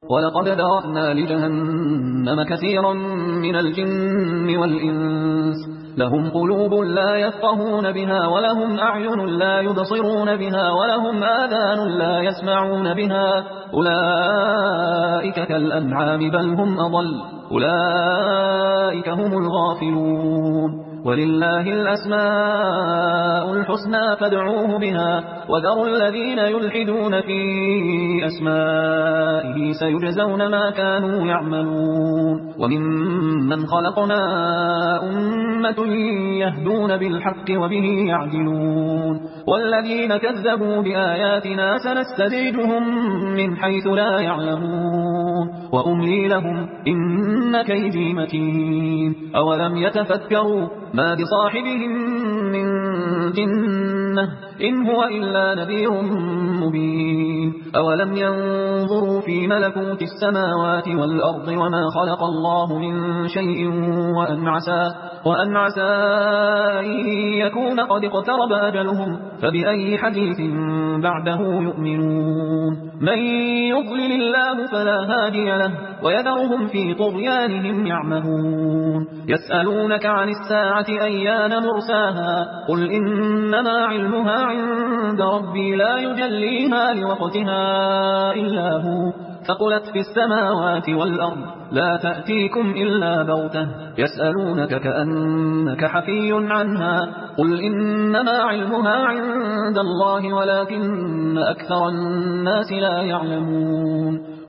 ولقد ذرأنا لجهنم كثيرا من الجن والإنس لهم قلوب لا يفقهون بها ولهم أعين لا يبصرون بها ولهم آذان لا يسمعون بها أولئك كالأنعام بل هم أضل أولئك هم الغافلون ولله الأسماء الحسنى فادعوه بها وذروا الذين يلحدون في أسمائه سيجزون ما كانوا يعملون وممن خلقنا أمة يهدون بالحق وبه يعدلون والذين كذبوا بآياتنا سنستدرجهم من حيث لا يعلمون وأملي لهم إن كيدي متين أولم يتفكروا ما بصاحبهم من جنة إن هو إلا نذير مبين أولم ينظروا في ملكوت السماوات والأرض وما خلق الله من شيء وأن عسى أن يكون قد اقترب أجلهم فبأي حديث بعده يؤمنون من يضلل الله فلا هادي له ويذرهم في طغيانهم يعمهون يسألونك عن الساعة أيان مرساها قل إنما علمها عند ربي لا يجليها لوقتها إلا هو ثقلت في السماوات والأرض لا تأتيكم إلا بغتة يسألونك كأنك حفي عنها قل إنما علمها عند الله ولكن أكثر الناس لا يعلمون